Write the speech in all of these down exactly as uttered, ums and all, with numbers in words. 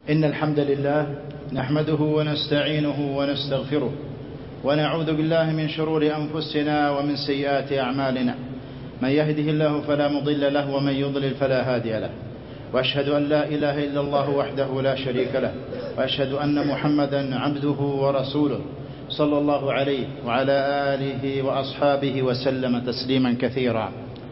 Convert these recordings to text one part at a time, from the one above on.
إن الحمد لله نحمده ونستعينه ونستغفره ونعوذ بالله من شرور أنفسنا ومن سيئات أعمالنا. من يهده الله فلا مضل له ومن يضلل فلا هادي له، وأشهد أن لا إله إلا الله وحده لا شريك له، وأشهد أن محمدا عبده ورسوله صلى الله عليه وعلى آله وأصحابه وسلم تسليما كثيرا.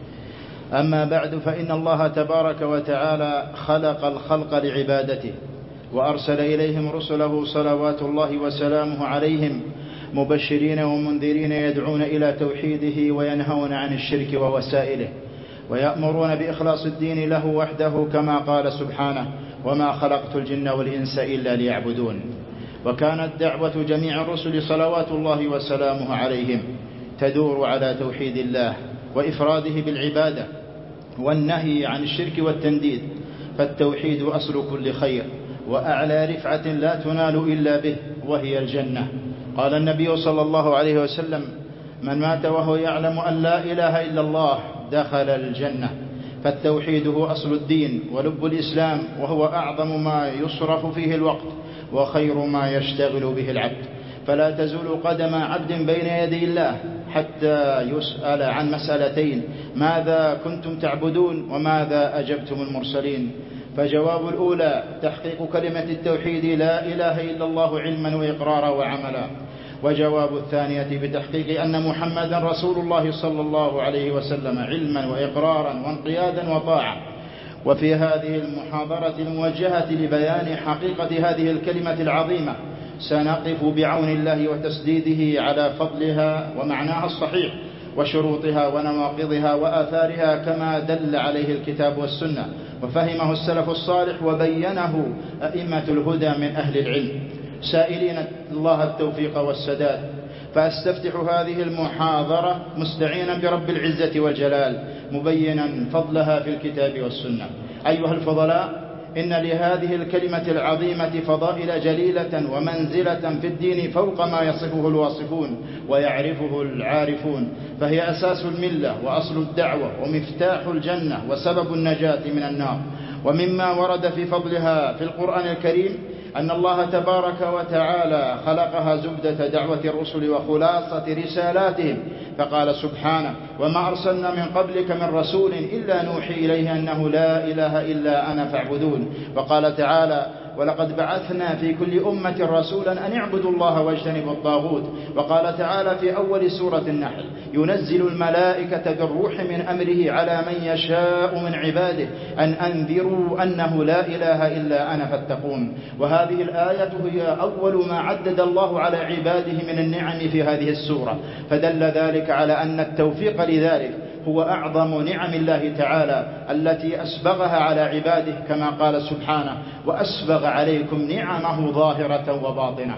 أما بعد، فإن الله تبارك وتعالى خلق الخلق لعبادته، وأرسل إليهم رسله صلوات الله وسلامه عليهم مبشرين ومنذرين، يدعون إلى توحيده وينهون عن الشرك ووسائله، ويأمرون بإخلاص الدين له وحده، كما قال سبحانه: وما خلقت الجن والإنس إلا ليعبدون. وكانت دعوة جميع الرسل صلوات الله وسلامه عليهم تدور على توحيد الله وإفراده بالعبادة والنهي عن الشرك والتنديد، فالتوحيد أصل كل خير وأعلى رفعة لا تنال إلا به، وهي الجنة. قال النبي صلى الله عليه وسلم: من مات وهو يعلم أن لا إله إلا الله دخل الجنة. فالتوحيد هو أصل الدين ولب الإسلام، وهو أعظم ما يصرف فيه الوقت وخير ما يشتغل به العبد. فلا تزول قدم عبد بين يدي الله حتى يسأل عن مسألتين: ماذا كنتم تعبدون؟ وماذا أجبتم المرسلين؟ فجواب الأولى تحقيق كلمة التوحيد لا إله إلا الله علما وإقرارا وعملا، وجواب الثانية بتحقيق أن محمدا رسول الله صلى الله عليه وسلم علما وإقرارا وانقيادا وطاعة. وفي هذه المحاضرة الموجهة لبيان حقيقة هذه الكلمة العظيمة سنقف بعون الله وتسديده على فضلها ومعناها الصحيح وشروطها ونواقضها وآثارها، كما دل عليه الكتاب والسنة وفهمه السلف الصالح وبينه أئمة الهدى من أهل العلم، سائلين الله التوفيق والسداد. فأستفتح هذه المحاضرة مستعينا برب العزة والجلال، مبينا فضلها في الكتاب والسنة. أيها الفضلاء، إن لهذه الكلمة العظيمة فضائل جليلة ومنزلة في الدين فوق ما يصفه الواصفون ويعرفه العارفون، فهي أساس الملة وأصل الدعوة ومفتاح الجنة وسبب النجاة من النار. ومما ورد في فضلها في القرآن الكريم أن الله تبارك وتعالى خلقها زبدة دعوة الرسل وخلاصة رسالاتهم، فقال سبحانه: وما أرسلنا من قبلك من رسول إلا نوحي إليه أنه لا إله إلا أنا فاعبدون. وقال تعالى: ولقد بعثنا في كل أمة رسولا أن اعبدوا الله واجتنبوا الطاغوت. وقال تعالى في أول سورة النحل: ينزل الملائكة بالروح من أمره على من يشاء من عباده أن أنذروا أنه لا إله إلا أنا فاتقون. وهذه الآية هي أول ما عدد الله على عباده من النعم في هذه السورة، فدل ذلك على أن التوفيق لذلك هو أعظم نعم الله تعالى التي أسبغها على عباده، كما قال سبحانه: وأسبغ عليكم نعمه ظاهرة وباطنة.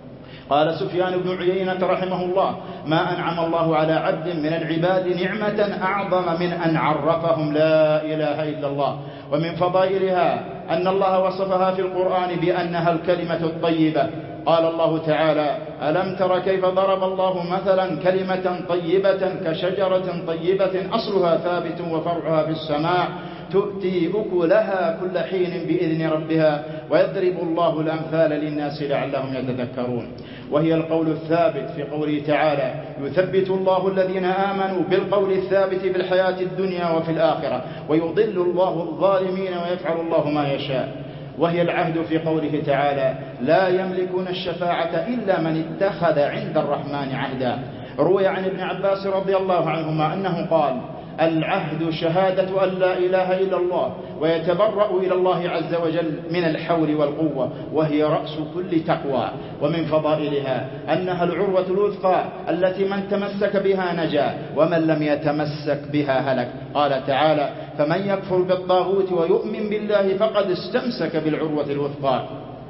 قال سفيان بن عيينة رحمه الله: ما أنعم الله على عبد من العباد نعمة أعظم من أن عرفهم لا إله إلا الله. ومن فضائلها أن الله وصفها في القرآن بأنها الكلمة الطيبة. قال الله تعالى: ألم تر كيف ضرب الله مثلا كلمة طيبة كشجرة طيبة أصلها ثابت وفرعها في السماء تؤتي أكلها كل حين بإذن ربها ويضرب الله الأمثال للناس لعلهم يتذكرون. وهي القول الثابت في قوله تعالى: يثبت الله الذين آمنوا بالقول الثابت في الحياة الدنيا وفي الآخرة ويضل الله الظالمين ويفعل الله ما يشاء. وهي العهد في قوله تعالى: لا يملكون الشفاعة إلا من اتخذ عند الرحمن عهدا. روي عن ابن عباس رضي الله عنهما أنه قال: العهد شهادة أن لا إله إلا الله، ويتبرأ إلى الله عز وجل من الحول والقوة، وهي رأس كل تقوى. ومن فضائلها أنها العروة الوثقى التي من تمسك بها نجا ومن لم يتمسك بها هلك. قال تعالى: فمن يكفر بالطاغوت ويؤمن بالله فقد استمسك بالعروة الوثقى.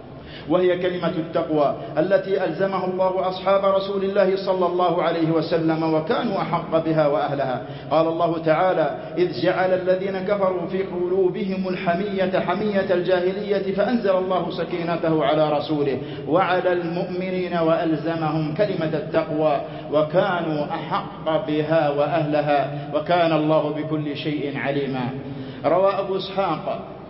وهي كلمة التقوى التي ألزمه الله أصحاب رسول الله صلى الله عليه وسلم، وكانوا أحق بها وأهلها. قال الله تعالى: إذ جعل الذين كفروا في قلوبهم الحمية حمية الجاهلية فأنزل الله سكينته على رسوله وعلى المؤمنين وألزمهم كلمة التقوى، وكانوا أحق بها وأهلها، وكان الله بكل شيء عليما. روى أبو إسحاق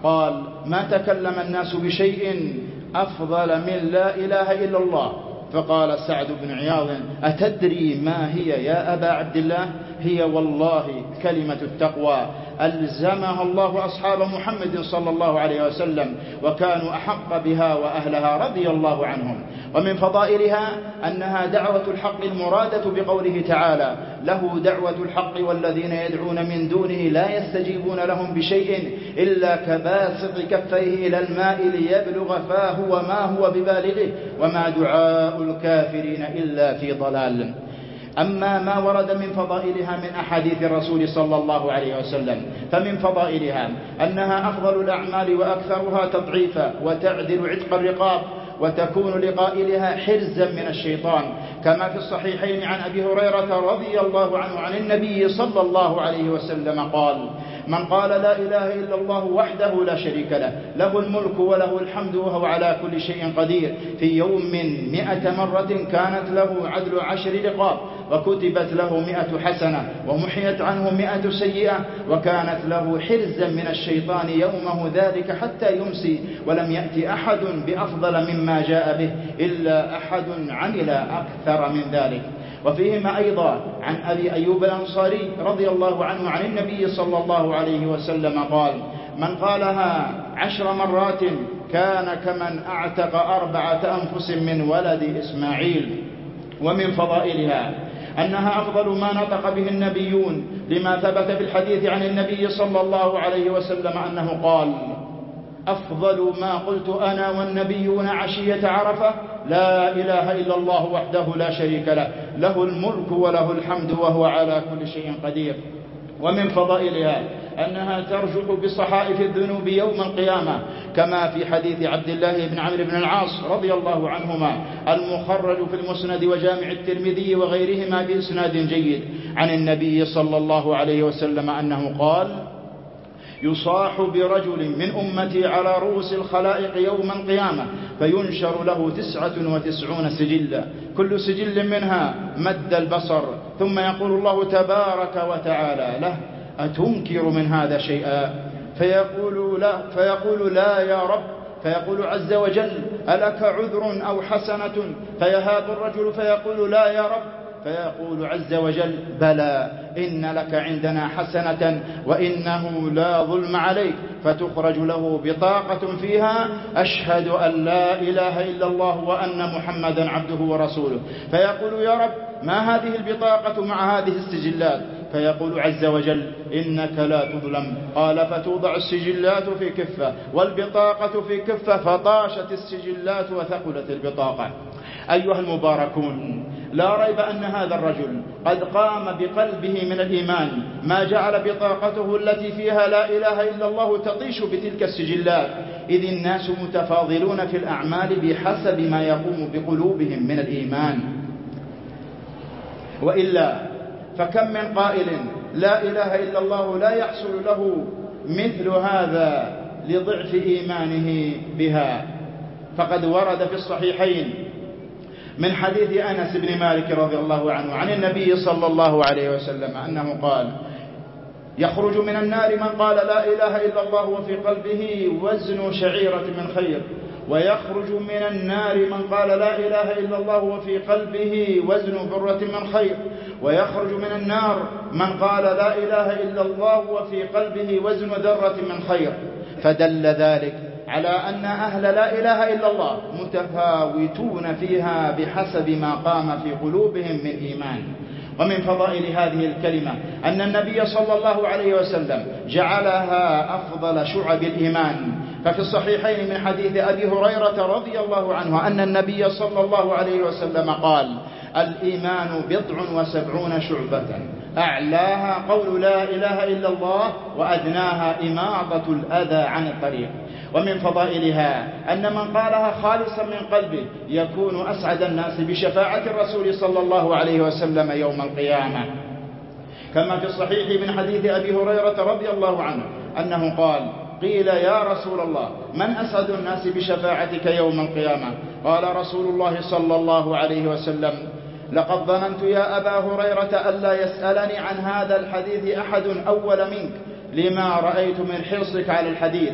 قال: ما تكلم الناس بشيء أفضل من لا إله إلا الله. فقال سعد بن عياض: أتدري ما هي يا أبا عبد الله؟ هي والله كلمة التقوى ألزمها الله أصحاب محمد صلى الله عليه وسلم، وكانوا أحق بها وأهلها رضي الله عنهم. ومن فضائلها أنها دعوة الحق المرادة بقوله تعالى: له دعوة الحق والذين يدعون من دونه لا يستجيبون لهم بشيء إلا كباسط كفيه إلى الماء ليبلغ فاه وما هو ببالغه وما دعاء الكافرين إلا في ضلال. أما ما ورد من فضائلها من أحاديث الرسول صلى الله عليه وسلم فمن فضائلها أنها أفضل الأعمال وأكثرها تضعيفا وتعدل عتق الرقاب، وتكون لقائلها حرزا من الشيطان، كما في الصحيحين عن أبي هريرة رضي الله عنه عن النبي صلى الله عليه وسلم قال: من قال لا إله إلا الله وحده لا شريك له، له الملك وله الحمد وهو على كل شيء قدير، في يوم مئة مرة كانت له عدل عشر رقاب، وكتبت له مئة حسنة، ومحيت عنه مئة سيئة، وكانت له حرزا من الشيطان يومه ذلك حتى يمسي، ولم يأتي أحد بأفضل مما جاء به إلا أحد عمل أكثر من ذلك. وفيهما أيضا عن أبي أيوب الأنصاري رضي الله عنه عن النبي صلى الله عليه وسلم قال: من قالها عشر مرات كان كمن أعتق أربعة أنفس من ولد إسماعيل. ومن فضائلها أنها أفضل ما نطق به النبيون، لما ثبت في الحديث عن النبي صلى الله عليه وسلم أنه قال: أفضل ما قلت أنا والنبيون عشية عرفة لا إله إلا الله وحده لا شريك له، له الملك وله الحمد وهو على كل شيء قدير. ومن فضائلها أنها ترجح بصحائف الذنوب يوم القيامة، كما في حديث عبد الله بن عمرو بن العاص رضي الله عنهما المخرج في المسند وجامع الترمذي وغيرهما بإسناد جيد عن النبي صلى الله عليه وسلم أنه قال: يصاح برجل من أمتي على رؤوس الخلائق يوم القيامة فينشر له تسعة وتسعون سجلا، كل سجل منها مد البصر، ثم يقول الله تبارك وتعالى له: أتنكر من هذا شيئا؟ فيقول لا, فيقول لا يا رب. فيقول عز وجل: ألك عذر أو حسنة؟ فيهاب الرجل فيقول لا يا رب. فيقول عز وجل: بلى، إن لك عندنا حسنة وإنه لا ظلم عليك. فتخرج له بطاقة فيها: أشهد أن لا إله إلا الله وأن محمدا عبده ورسوله. فيقول: يا رب، ما هذه البطاقة مع هذه السجلات؟ فيقول عز وجل: إنك لا تظلم. قال: فتوضع السجلات في كفة والبطاقة في كفة، فطاشت السجلات وثقلت البطاقة. أيها المباركون، لا ريب أن هذا الرجل قد قام بقلبه من الإيمان ما جعل بطاقته التي فيها لا إله إلا الله تطيش بتلك السجلات، إذ الناس متفاضلون في الأعمال بحسب ما يقوم بقلوبهم من الإيمان. وإلا فكم من قائل لا إله إلا الله لا يحصل له مثل هذا لضعف إيمانه بها. فقد ورد في الصحيحين من حديث أنس بن مالك رضي الله عنه عن النبي صلى الله عليه وسلم أنه قال: يخرج من النار من قال لا إله إلا الله وفي قلبه وزن شعيرة من خير، ويخرج من النار من قال لا إله إلا الله وفي قلبه وزن برة من خير، ويخرج من النار من قال لا إله إلا الله وفي قلبه وزن ذرة من خير. فدل ذلك على أن أهل لا إله إلا الله متفاوتون فيها بحسب ما قام في قلوبهم من إيمان. ومن فضائل هذه الكلمة أن النبي صلى الله عليه وسلم جعلها أفضل شعب الإيمان. ففي الصحيحين من حديث أبي هريرة رضي الله عنه أن النبي صلى الله عليه وسلم قال: الإيمان بضع وسبعون شعبة، أعلاها قول لا إله إلا الله، وأدناها إماطة الأذى عن الطريق. ومن فضائلها أن من قالها خالصا من قلبه يكون أسعد الناس بشفاعة الرسول صلى الله عليه وسلم يوم القيامة، كما في الصحيح من حديث أبي هريرة رضي الله عنه أنه قال: قيل يا رسول الله من أسعد الناس بشفاعتك يوم القيامة؟ قال رسول الله صلى الله عليه وسلم: لقد ظننت يا أبا هريرة ألا يسألني عن هذا الحديث أحد أول منك، لما رأيت من حرصك على الحديث.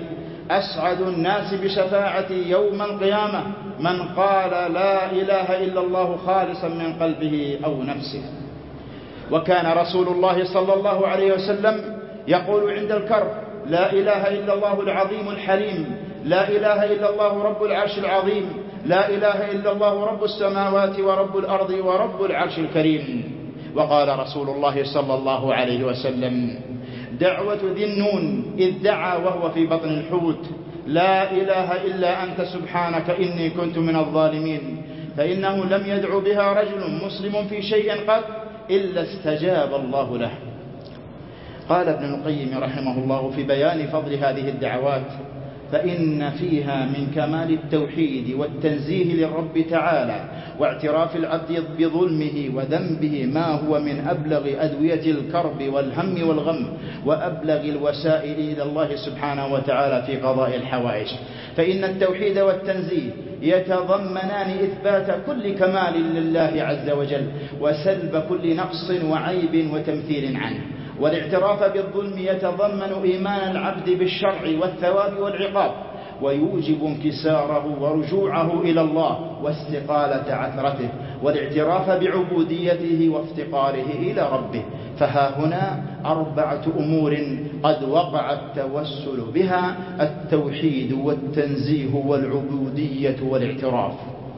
أسعد الناس بشفاعتي يوم القيامة من قال لا إله إلا الله خالصا من قلبه أو نفسه. وكان رسول الله صلى الله عليه وسلم يقول عند الكرب: لا إله إلا الله العظيم الحليم، لا إله إلا الله رب العرش العظيم، لا إله إلا الله رب السماوات ورب الأرض ورب العرش الكريم. وقال رسول الله صلى الله عليه وسلم: دعوة ذي النون إذ دعا وهو في بطن الحوت: لا إله إلا أنت سبحانك إني كنت من الظالمين، فإنه لم يدع بها رجل مسلم في شيء قط إلا استجاب الله له. قال ابن القيم رحمه الله في بيان فضل هذه الدعوات: فإن فيها من كمال التوحيد والتنزيه للرب تعالى واعتراف العبد بظلمه وذنبه ما هو من أبلغ أدوية الكرب والهم والغم وأبلغ الوسائل إلى الله سبحانه وتعالى في قضاء الحوائج. فإن التوحيد والتنزيه يتضمنان إثبات كل كمال لله عز وجل وسلب كل نقص وعيب وتمثيل عنه، والاعتراف بالظلم يتضمن إيمان العبد بالشرع والثواب والعقاب ويوجب انكساره ورجوعه إلى الله واستقالة عثرته والاعتراف بعبوديته وافتقاره إلى ربه. فها هنا أربعة أمور قد وقع التوسل بها: التوحيد والتنزيه والعبودية والاعتراف.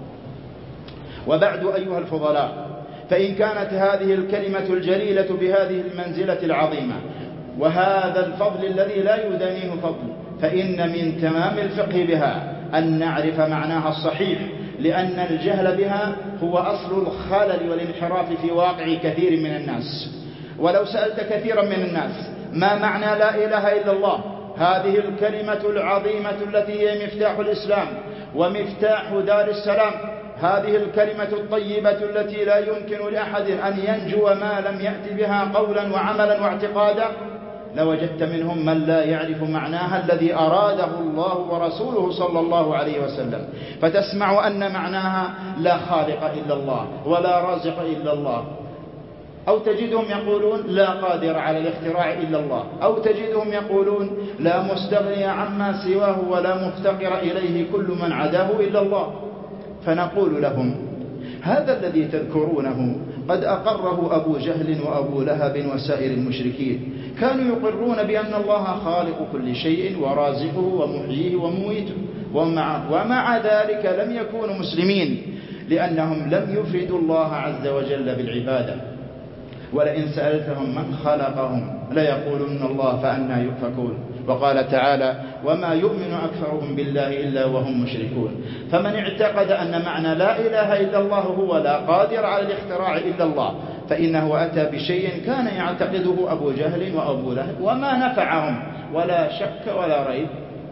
وبعد أيها الفضلاء، فإن كانت هذه الكلمة الجليلة بهذه المنزلة العظيمة وهذا الفضل الذي لا يدانيه فضل، فإن من تمام الفقه بها أن نعرف معناها الصحيح، لأن الجهل بها هو أصل الخلل والانحراف في واقع كثير من الناس. ولو سألت كثيرا من الناس ما معنى لا إله إلا الله، هذه الكلمة العظيمة التي هي مفتاح الإسلام ومفتاح دار السلام، هذه الكلمة الطيبة التي لا يمكن لأحد أن ينجو ما لم يأت بها قولا وعملا واعتقادا، لوجدت منهم من لا يعرف معناها الذي أراده الله ورسوله صلى الله عليه وسلم. فتسمع أن معناها لا خالق إلا الله ولا رازق إلا الله، أو تجدهم يقولون لا قادر على الاختراع إلا الله، أو تجدهم يقولون لا مستغني عما سواه ولا مفتقر إليه كل من عداه إلا الله. فنقول لهم: هذا الذي تذكرونه قد أقره أبو جهل وأبو لهب وسائر المشركين، كانوا يقرون بأن الله خالق كل شيء ورازقه ومحييه ومميته، ومع, ومع ذلك لم يكونوا مسلمين، لأنهم لم يفردوا الله عز وجل بالعبادة. ولئن سألتهم من خلقهم ليقولن الله فأنى يؤفكون. وقال تعالى: وما يؤمن أكثرهم بالله إلا وهم مشركون. فمن اعتقد أن معنى لا إله إلا الله هو لا قادر على الاختراع إلا الله، فإنه أتى بشيء كان يعتقده أبو جهل وأبو لهب وما نفعهم، ولا شك ولا ريب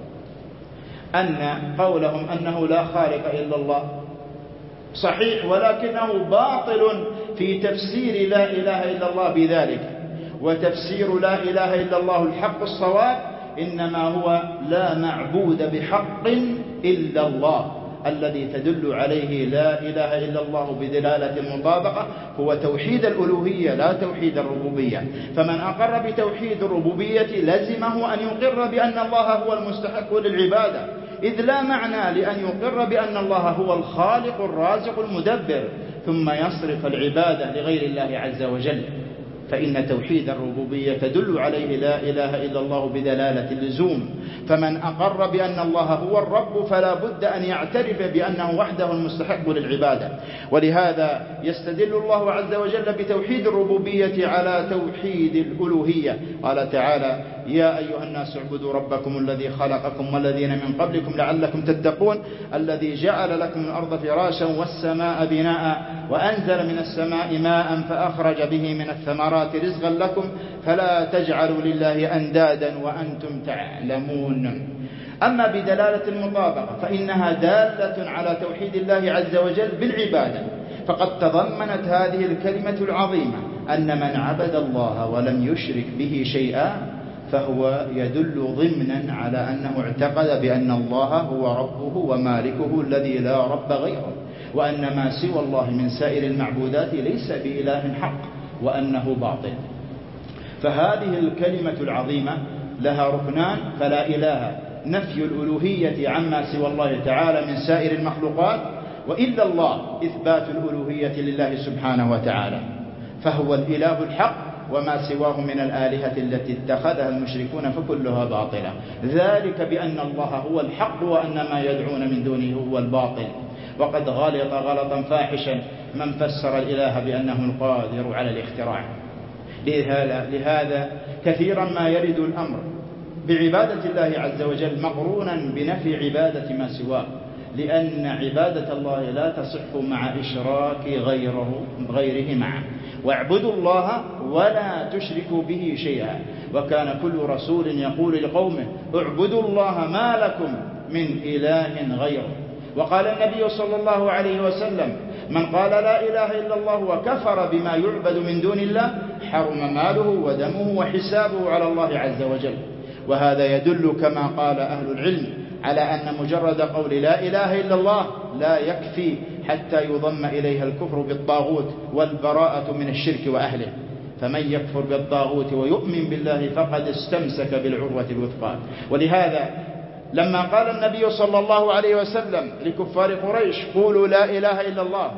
أن قولهم أنه لا خالق إلا الله صحيح، ولكنه باطل في تفسير لا إله إلا الله بذلك. وتفسير لا إله إلا الله الحق الصواب إنما هو لا معبود بحق إلا الله، الذي تدل عليه لا إله إلا الله بدلالة المطابقة هو توحيد الألوهية لا توحيد الربوبية. فمن أقر بتوحيد الربوبية لزمه أن يقر بأن الله هو المستحق للعبادة، إذ لا معنى لأن يقر بأن الله هو الخالق الرازق المدبر ثم يصرف العبادة لغير الله عز وجل. فإن توحيد الربوبية تدل عليه لا إله إلا الله بدلالة اللزوم. فمن أقر بأن الله هو الرب فلا بد أن يعترف بأنه وحده المستحق للعبادة. ولهذا يستدل الله عز وجل بتوحيد الربوبية على توحيد الألوهية. قال تعالى: يا أيها الناس اعبدوا ربكم الذي خلقكم والذين من قبلكم لعلكم تتقون الذي جعل لكم الأرض فراشا والسماء بناء وأنزل من السماء ماء فأخرج به من الثمرات رزقا لكم فلا تجعلوا لله أندادا وأنتم تعلمون. أما بدلالة المطابقة فإنها دالة على توحيد الله عز وجل بالعبادة، فقد تضمنت هذه الكلمة العظيمة أن من عبد الله ولم يشرك به شيئا فهو يدل ضمنا على أنه اعتقد بأن الله هو ربه ومالكه الذي لا رب غيره، وأن ما سوى الله من سائر المعبودات ليس بإله حق وأنه باطل. فهذه الكلمة العظيمة لها ركنان: فلا إله نفي الألوهية عما سوى الله تعالى من سائر المخلوقات، وإلا الله إثبات الألوهية لله سبحانه وتعالى، فهو الإله الحق، وما سواه من الآلهة التي اتخذها المشركون فكلها باطلة. ذلك بأن الله هو الحق وأن ما يدعون من دونه هو الباطل. وقد غلط غلطا فاحشا من فسر الإله بأنه القادر على الاختراع. لهذا كثيرا ما يرد الأمر بعبادة الله عز وجل مقرونا بنفي عبادة ما سواه، لأن عبادة الله لا تصح مع إشراك غيره غيره معه. واعبدوا الله ولا تشركوا به شيئا. وكان كل رسول يقول لقومه اعبدوا الله ما لكم من إله غيره. وقال النبي صلى الله عليه وسلم من قال لا إله إلا الله وكفر بما يعبد من دون الله حرم ماله ودمه وحسابه على الله عز وجل. وهذا يدل كما قال أهل العلم على أن مجرد قول لا إله إلا الله لا يكفي حتى يضم إليها الكفر بالطاغوت والبراءة من الشرك وأهله. فمن يكفر بالطاغوت ويؤمن بالله فقد استمسك بالعروة الوثقى. ولهذا لما قال النبي صلى الله عليه وسلم لكفار قريش قولوا لا إله إلا الله،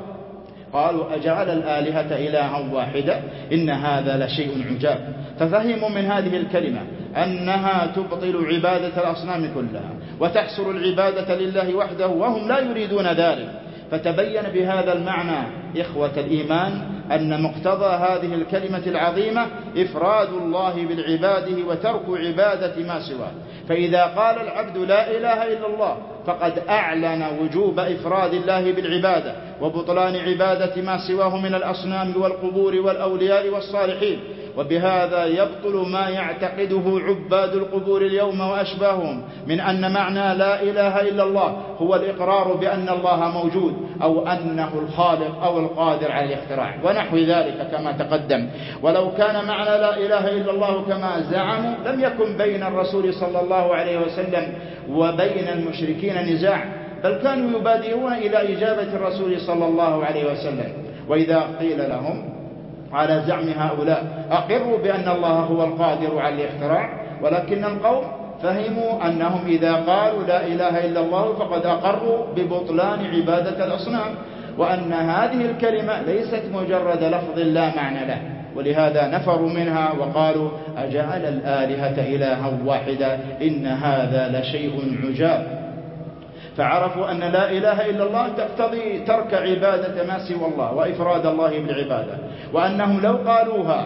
قالوا أجعل الآلهة إلها واحدة إن هذا لشيء عجاب. ففهموا من هذه الكلمة أنها تبطل عبادة الأصنام كلها وتحصر العبادة لله وحده، وهم لا يريدون ذلك. فتبين بهذا المعنى إخوة الإيمان أن مقتضى هذه الكلمة العظيمة إفراد الله بالعباده وترك عبادة ما سواه. فإذا قال العبد لا إله إلا الله فقد أعلن وجوب إفراد الله بالعبادة وبطلان عبادة ما سواه من الأصنام والقبور والأولياء والصالحين. وبهذا يبطل ما يعتقده عباد القبور اليوم وأشباههم من أن معنى لا إله إلا الله هو الإقرار بأن الله موجود أو أنه الخالق أو القادر على الاختراع ونحو ذلك كما تقدم. ولو كان معنى لا إله إلا الله كما زعموا لم يكن بين الرسول صلى الله عليه وسلم وبين المشركين نزاع، بل كانوا يبادرون إلى إجابة الرسول صلى الله عليه وسلم. وإذا قيل لهم على زعم هؤلاء أقروا بأن الله هو القادر على الاختراع، ولكن القوم فهموا أنهم إذا قالوا لا إله إلا الله فقد أقروا ببطلان عبادة الأصنام، وأن هذه الكلمة ليست مجرد لفظ لا معنى له. ولهذا نفروا منها وقالوا أجعل الآلهة إلها واحدة إن هذا لشيء عجاب. فعرفوا أن لا إله إلا الله تقتضي ترك عبادة ما سوى الله وإفراد الله بالعبادة، وأنهم لو قالوها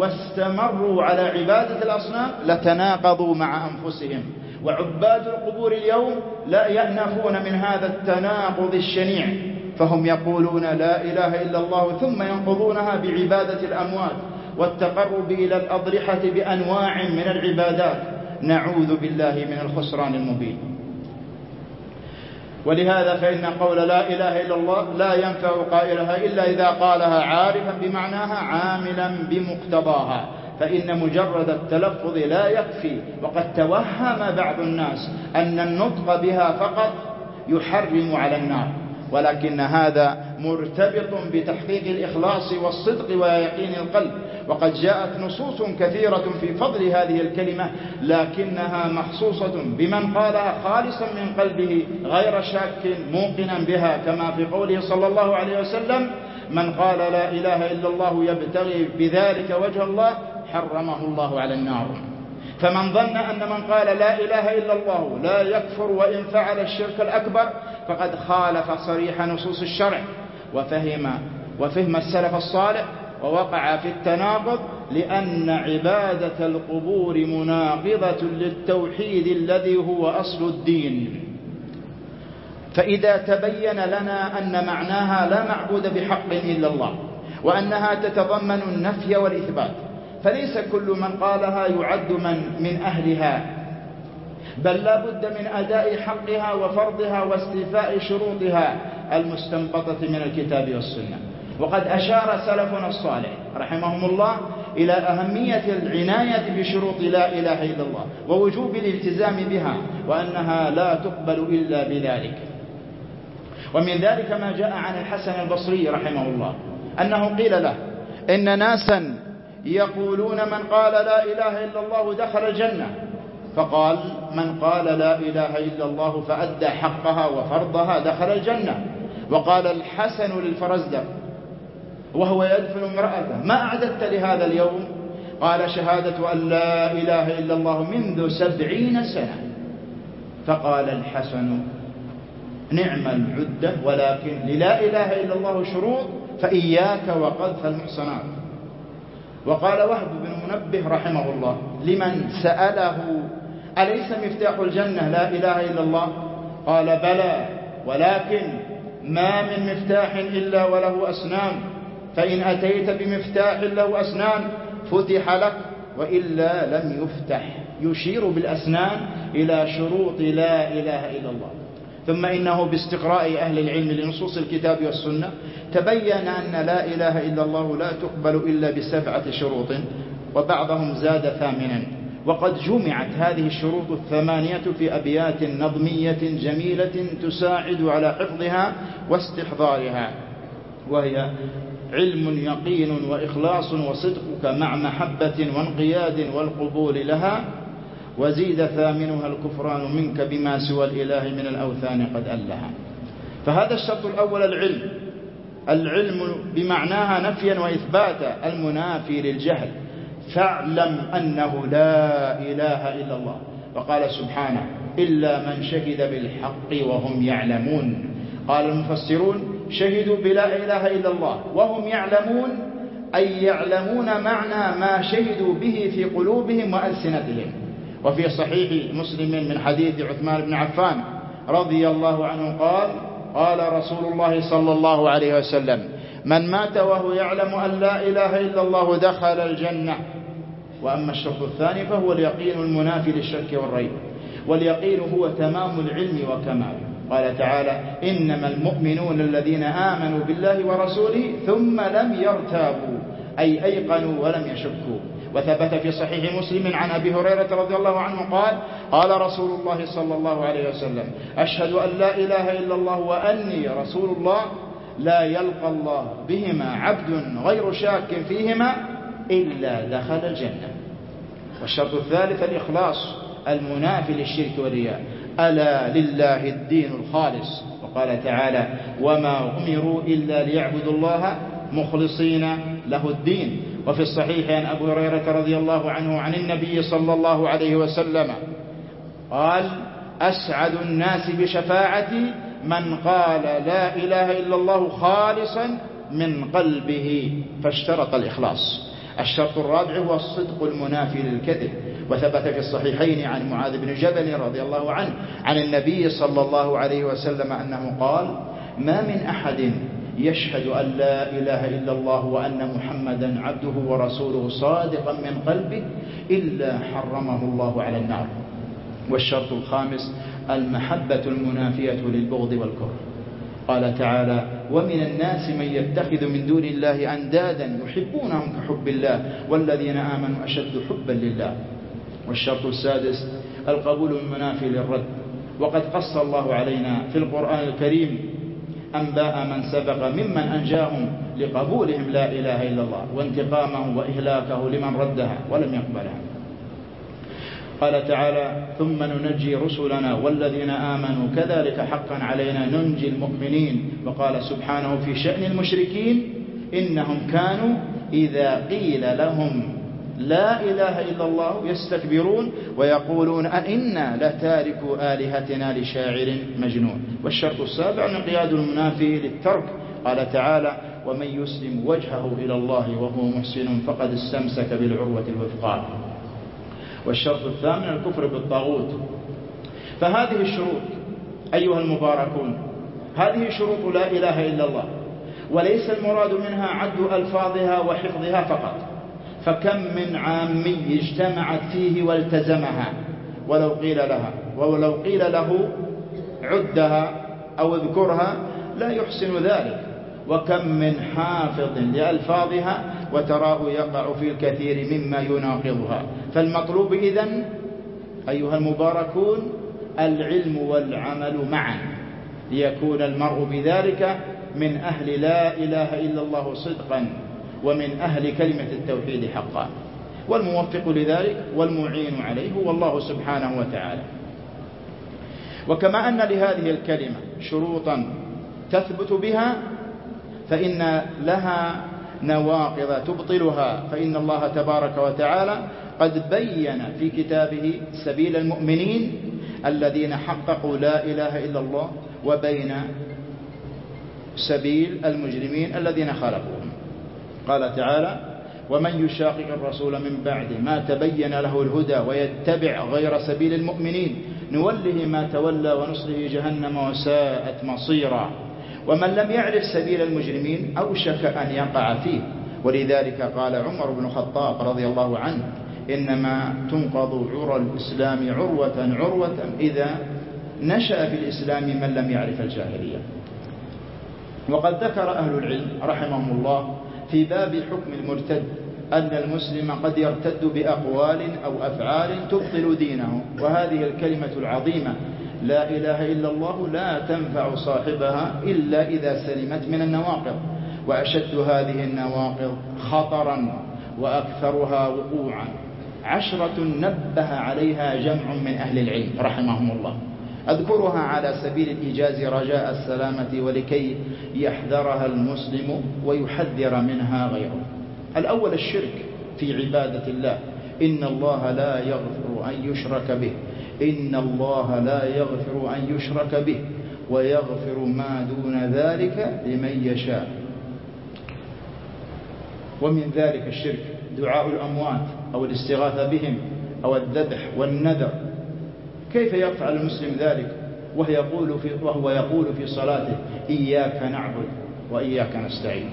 واستمروا على عبادة الأصنام لتناقضوا مع أنفسهم. وعباد القبور اليوم لا يأنفون من هذا التناقض الشنيع، فهم يقولون لا إله إلا الله ثم ينقضونها بعبادة الأموات والتقرب إلى الأضرحة بأنواع من العبادات. نعوذ بالله من الخسران المبين. ولهذا فإن قول لا إله إلا الله لا ينفع قائلها إلا إذا قالها عارفا بمعناها عاملا بمقتضاها، فإن مجرد التلفظ لا يكفي. وقد توهم بعض الناس أن النطق بها فقط يحرم على النار، ولكن هذا مرتبط بتحقيق الإخلاص والصدق ويقين القلب. وقد جاءت نصوص كثيرة في فضل هذه الكلمة، لكنها مخصوصة بمن قالها خالصا من قلبه غير شاك موقنا بها، كما في قوله صلى الله عليه وسلم من قال لا إله إلا الله يبتغي بذلك وجه الله حرمه الله على النار. فمن ظن أن من قال لا إله إلا الله لا يكفر وإن فعل الشرك الأكبر فقد خالف صريح نصوص الشرع وفهم وفهم السلف الصالح ووقع في التناقض، لأن عبادة القبور مناقضة للتوحيد الذي هو أصل الدين. فإذا تبين لنا أن معناها لا معبود بحق إلا الله وأنها تتضمن النفي والإثبات، فليس كل من قالها يعد من, من أهلها، بل لا بد من أداء حقها وفرضها واستيفاء شروطها المستنبطة من الكتاب والسنة. وقد أشار سلفنا الصالح رحمهم الله إلى أهمية العناية بشروط لا إله إلا الله ووجوب الالتزام بها، وأنها لا تقبل إلا بذلك. ومن ذلك ما جاء عن الحسن البصري رحمه الله أنه قيل له إن ناسا يقولون من قال لا إله إلا الله دخل الجنة، فقال: من قال لا إله إلا الله فأدى حقها وفرضها دخل الجنة. وقال الحسن للفرزدق وهو يدفن امرأته: ما أعددت لهذا اليوم؟ قال: شهادة أن لا إله إلا الله منذ سبعين سنة. فقال الحسن: نعم العدة، ولكن للا إله إلا الله شروط، فإياك وقذف المحصنات. وقال وهب بن منبه رحمه الله لمن سأله: أليس مفتاح الجنة لا إله إلا الله؟ قال: بلى، ولكن ما من مفتاح إلا وله أسنان، فإن أتيت بمفتاح له أسنان فتح لك، وإلا لم يفتح. يشير بالأسنان إلى شروط لا إله إلا الله. ثم إنه باستقراء أهل العلم لنصوص الكتاب والسنة تبين أن لا إله إلا الله لا تقبل إلا بسبعة شروط، وبعضهم زاد ثامنا. وقد جمعت هذه الشروط الثمانية في أبيات نظمية جميلة تساعد على حفظها واستحضارها، وهي: علم يقين وإخلاص وصدقك مع محبة وانقياد والقبول لها، وزيد ثامنها الكفران منك بما سوى الإله من الأوثان قد ألها. فهذا الشرط الأول العلم، العلم بمعناها نفيا وإثباتا المنافي للجهل. فاعلم أنه لا إله إلا الله. وقال سبحانه: إلا من شهد بالحق وهم يعلمون. قال المفسرون: شهدوا بلا إله إلا الله وهم يعلمون، أي يعلمون معنى ما شهدوا به في قلوبهم وألسنتهم. وفي صحيح مسلم من حديث عثمان بن عفان رضي الله عنه قال: قال رسول الله صلى الله عليه وسلم: من مات وهو يعلم أن لا إله إلا الله دخل الجنة. وأما الشرط الثاني فهو اليقين المنافي للشك والريب، واليقين هو تمام العلم وكماله. قال تعالى: إنما المؤمنون الذين آمنوا بالله ورسوله ثم لم يرتابوا، أي أيقنوا ولم يشكوا. وثبت في صحيح مسلم عن أبي هريرة رضي الله عنه قال: قال رسول الله صلى الله عليه وسلم: أشهد أن لا إله إلا الله وأني رسول الله، لا يلقى الله بهما عبد غير شاك فيهما إلا دخل الجنة. والشرط الثالث الإخلاص المنافي للشرك والرياء: ألا لله الدين الخالص. وقال تعالى: وما أمروا إلا ليعبدوا الله مخلصين له الدين. وفي الصحيح عن أبي هريرة رضي الله عنه عن النبي صلى الله عليه وسلم قال: أسعد الناس بشفاعتي من قال لا إله إلا الله خالصا من قلبه، فاشترط الإخلاص. الشرط الرابع هو الصدق المنافي للكذب. وثبت في الصحيحين عن معاذ بن جبل رضي الله عنه عن النبي صلى الله عليه وسلم أنه قال: ما من أحد يشهد أن لا إله إلا الله وأن محمدا عبده ورسوله صادقا من قلبه إلا حرمه الله على النار. والشرط الخامس المحبة المنافية للبغض والكره. قال تعالى: ومن الناس من يتخذ من دون الله أندادا يحبونهم كحب الله والذين آمنوا أشد حبا لله. والشرط السادس القبول المنافي للرد. وقد قص الله علينا في القرآن الكريم أنباء من سبق ممن أنجاهم لقبولهم لا إله إلا الله وانتقامه وإهلاكه لمن ردها ولم يقبلها. قال تعالى: ثم ننجي رسلنا والذين آمنوا كذلك حقا علينا ننجي المؤمنين. وقال سبحانه في شأن المشركين: إنهم كانوا إذا قيل لهم لا إله إلا الله يستكبرون ويقولون أئنا لتاركوا آلهتنا لشاعر مجنون. والشرط السابع انقياد المنافي للترك. قال تعالى: ومن يسلم وجهه إلى الله وهو محسن فقد استمسك بالعروة الوثقى. والشرط الثامن الكفر بالطاغوت. فهذه الشروط أيها المباركون، هذه شروط لا إله إلا الله، وليس المراد منها عد ألفاظها وحفظها فقط، فكم من عامي اجتمعت فيه والتزمها، ولو قيل لها ولو قيل له عدها أو اذكرها لا يحسن ذلك. وكم من حافظ لألفاظها وتراه يقع في الكثير مما يناقضها. فالمطلوب إذن أيها المباركون العلم والعمل معا، ليكون المرء بذلك من أهل لا إله إلا الله صدقا ومن أهل كلمة التوحيد حقا. والموفق لذلك والمعين عليه هو الله سبحانه وتعالى. وكما أن لهذه الكلمة شروطا تثبت بها فإن لها نواقض تبطلها، فإن الله تبارك وتعالى قد بين في كتابه سبيل المؤمنين الذين حققوا لا إله إلا الله، وبين سبيل المجرمين الذين خالفوهم. قال تعالى: ومن يشاقق الرسول من بعد ما تبين له الهدى ويتبع غير سبيل المؤمنين نوله ما تولى ونصله جهنم وساءت مصيرا. ومن لم يعرف سبيل المجرمين أوشك أن يقع فيه. ولذلك قال عمر بن الخطاب رضي الله عنه: إنما تنقض عرى الإسلام عروة عروة إذا نشأ في الإسلام من لم يعرف الجاهلية. وقد ذكر أهل العلم رحمهم الله في باب حكم المرتد أن المسلم قد يرتد بأقوال أو أفعال تبطل دينه، وهذه الكلمة العظيمة لا إله إلا الله لا تنفع صاحبها إلا إذا سلمت من النواقض. وأشد هذه النواقض خطرا وأكثرها وقوعا عشرة نبه عليها جمع من أهل العلم رحمهم الله، أذكرها على سبيل الإيجاز رجاء السلامة ولكي يحذرها المسلم ويحذر منها غيره. الأول الشرك في عبادة الله. إن الله لا يغفر أن يشرك به إن الله لا يغفر أن يشرك به ويغفر ما دون ذلك لمن يشاء. ومن ذلك الشرك دعاء الأموات أو الاستغاثة بهم أو الذبح والنذر. كيف يفعل المسلم ذلك وهو يقول في, وهو يقول في صلاته: إياك نعبد وإياك نستعين؟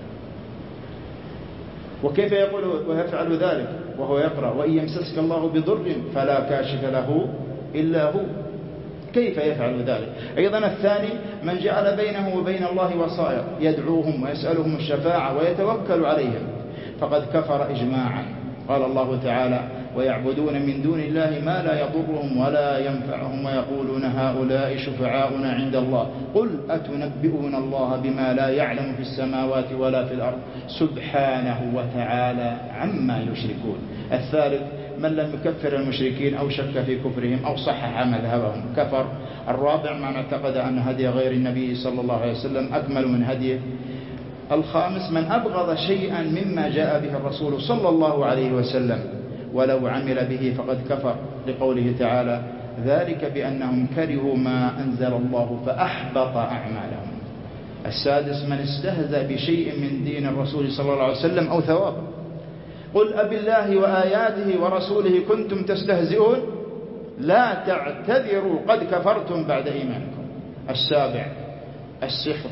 وكيف يقول ويفعل ذلك وهو يقرأ: وإن يمسسك الله بضر فلا كاشف له إلا هو؟ كيف يفعل ذلك؟ أيضا الثاني من جعل بينه وبين الله وصايا يدعوهم ويسألهم الشفاعة ويتوكل عليهم فقد كفر إجماعا. قال الله تعالى: ويعبدون من دون الله ما لا يضرهم ولا ينفعهم ويقولون هؤلاء شفعاؤنا عند الله قل أتنبئون الله بما لا يعلم في السماوات ولا في الأرض سبحانه وتعالى عما يشركون. الثالث من لم يكفر المشركين أو شك في كفرهم أو صحح مذهبهم كفر. الرابع من اعتقد أن هدي غير النبي صلى الله عليه وسلم أكمل من هديه. الخامس من أبغض شيئا مما جاء به الرسول صلى الله عليه وسلم ولو عمل به فقد كفر، لقوله تعالى: ذلك بأنهم كرهوا ما أنزل الله فأحبط أعمالهم. السادس من استهزأ بشيء من دين الرسول صلى الله عليه وسلم أو ثوابه. قل أبالله وآياته ورسوله كنتم تستهزئون لا تعتذروا قد كفرتم بعد إيمانكم. السابع السحر،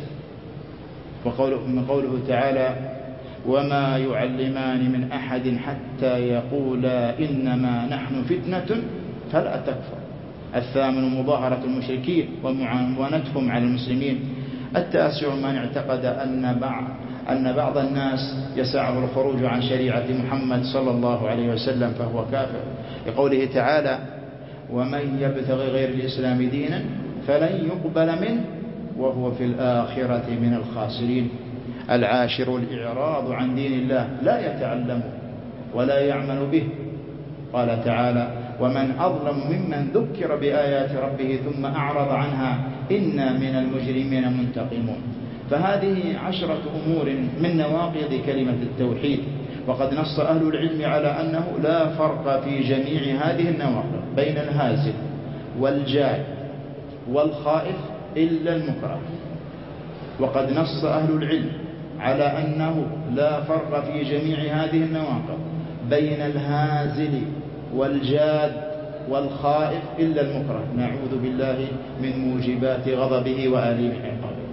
وقوله من قوله تعالى: وما يعلمان من أحد حتى يقولا إنما نحن فتنة فلا تكفر. الثامن مظاهرة المشركين ومعاونتهم على المسلمين. التاسع من اعتقد أن بعض أن بعض الناس يسعه الخروج عن شريعة محمد صلى الله عليه وسلم فهو كافر، لقوله تعالى: ومن يبتغي غير الإسلام دينا فلن يقبل منه وهو في الآخرة من الخاسرين. العاشر الإعراض عن دين الله لا يتعلمه ولا يعمل به. قال تعالى: ومن أظلم ممن ذكر بآيات ربه ثم أعرض عنها إنا من المجرمين منتقمون. فهذه عشرة أمور من نواقض كلمة التوحيد، وقد نص أهل العلم على أنه لا فرق في جميع هذه النواقض بين الهازل والجاد والخائف إلا المكره. وقد نص أهل العلم على أنه لا فرق في جميع هذه النواقض بين الهازل والجاد والخائف إلا المكره، نعوذ بالله من موجبات غضبه وآليم عقابه.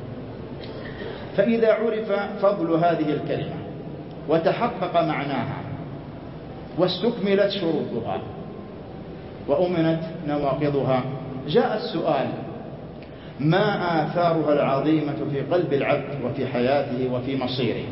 فإذا عرف فضل هذه الكلمة وتحقق معناها واستكملت شروطها وأمنت نواقضها جاء السؤال: ما آثارها العظيمة في قلب العبد وفي حياته وفي مصيره؟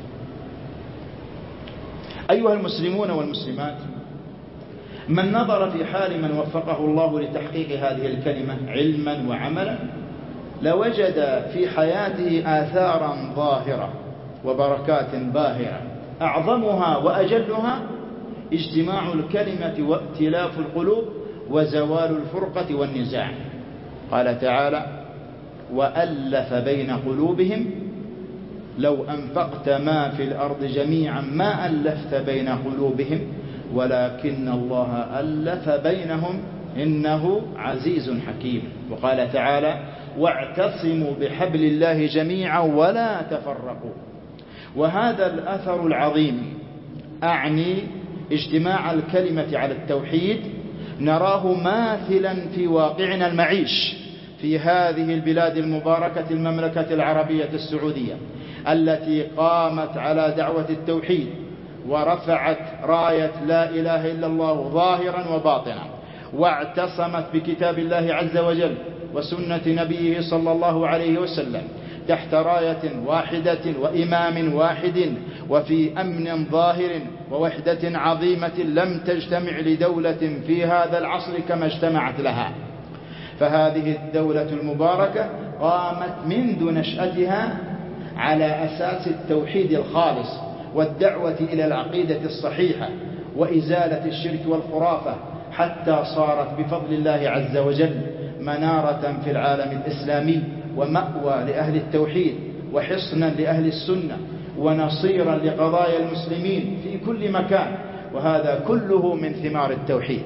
أيها المسلمون والمسلمات، من نظر في حال من وفقه الله لتحقيق هذه الكلمة علما وعملا لوجد في حياته آثارا ظاهرة وبركات باهرة، أعظمها وأجلها اجتماع الكلمة وائتلاف القلوب وزوال الفرقة والنزاع. قال تعالى: وألف بين قلوبهم لو أنفقت ما في الأرض جميعا ما ألفت بين قلوبهم ولكن الله ألف بينهم إنه عزيز حكيم. وقال تعالى: واعتصموا بحبل الله جميعا ولا تفرقوا. وهذا الأثر العظيم، أعني اجتماع الكلمة على التوحيد، نراه ماثلا في واقعنا المعيش في هذه البلاد المباركة المملكة العربية السعودية التي قامت على دعوة التوحيد ورفعت راية لا إله إلا الله ظاهرا وباطنا، واعتصمت بكتاب الله عز وجل وسنة نبيه صلى الله عليه وسلم تحت راية واحدة وإمام واحد وفي أمن ظاهر ووحدة عظيمة لم تجتمع لدولة في هذا العصر كما اجتمعت لها. فهذه الدولة المباركة قامت منذ نشأتها على أساس التوحيد الخالص والدعوة إلى العقيدة الصحيحة وإزالة الشرك والخرافة، حتى صارت بفضل الله عز وجل منارة في العالم الإسلامي ومأوى لأهل التوحيد وحصنا لأهل السنة ونصيرا لقضايا المسلمين في كل مكان، وهذا كله من ثمار التوحيد.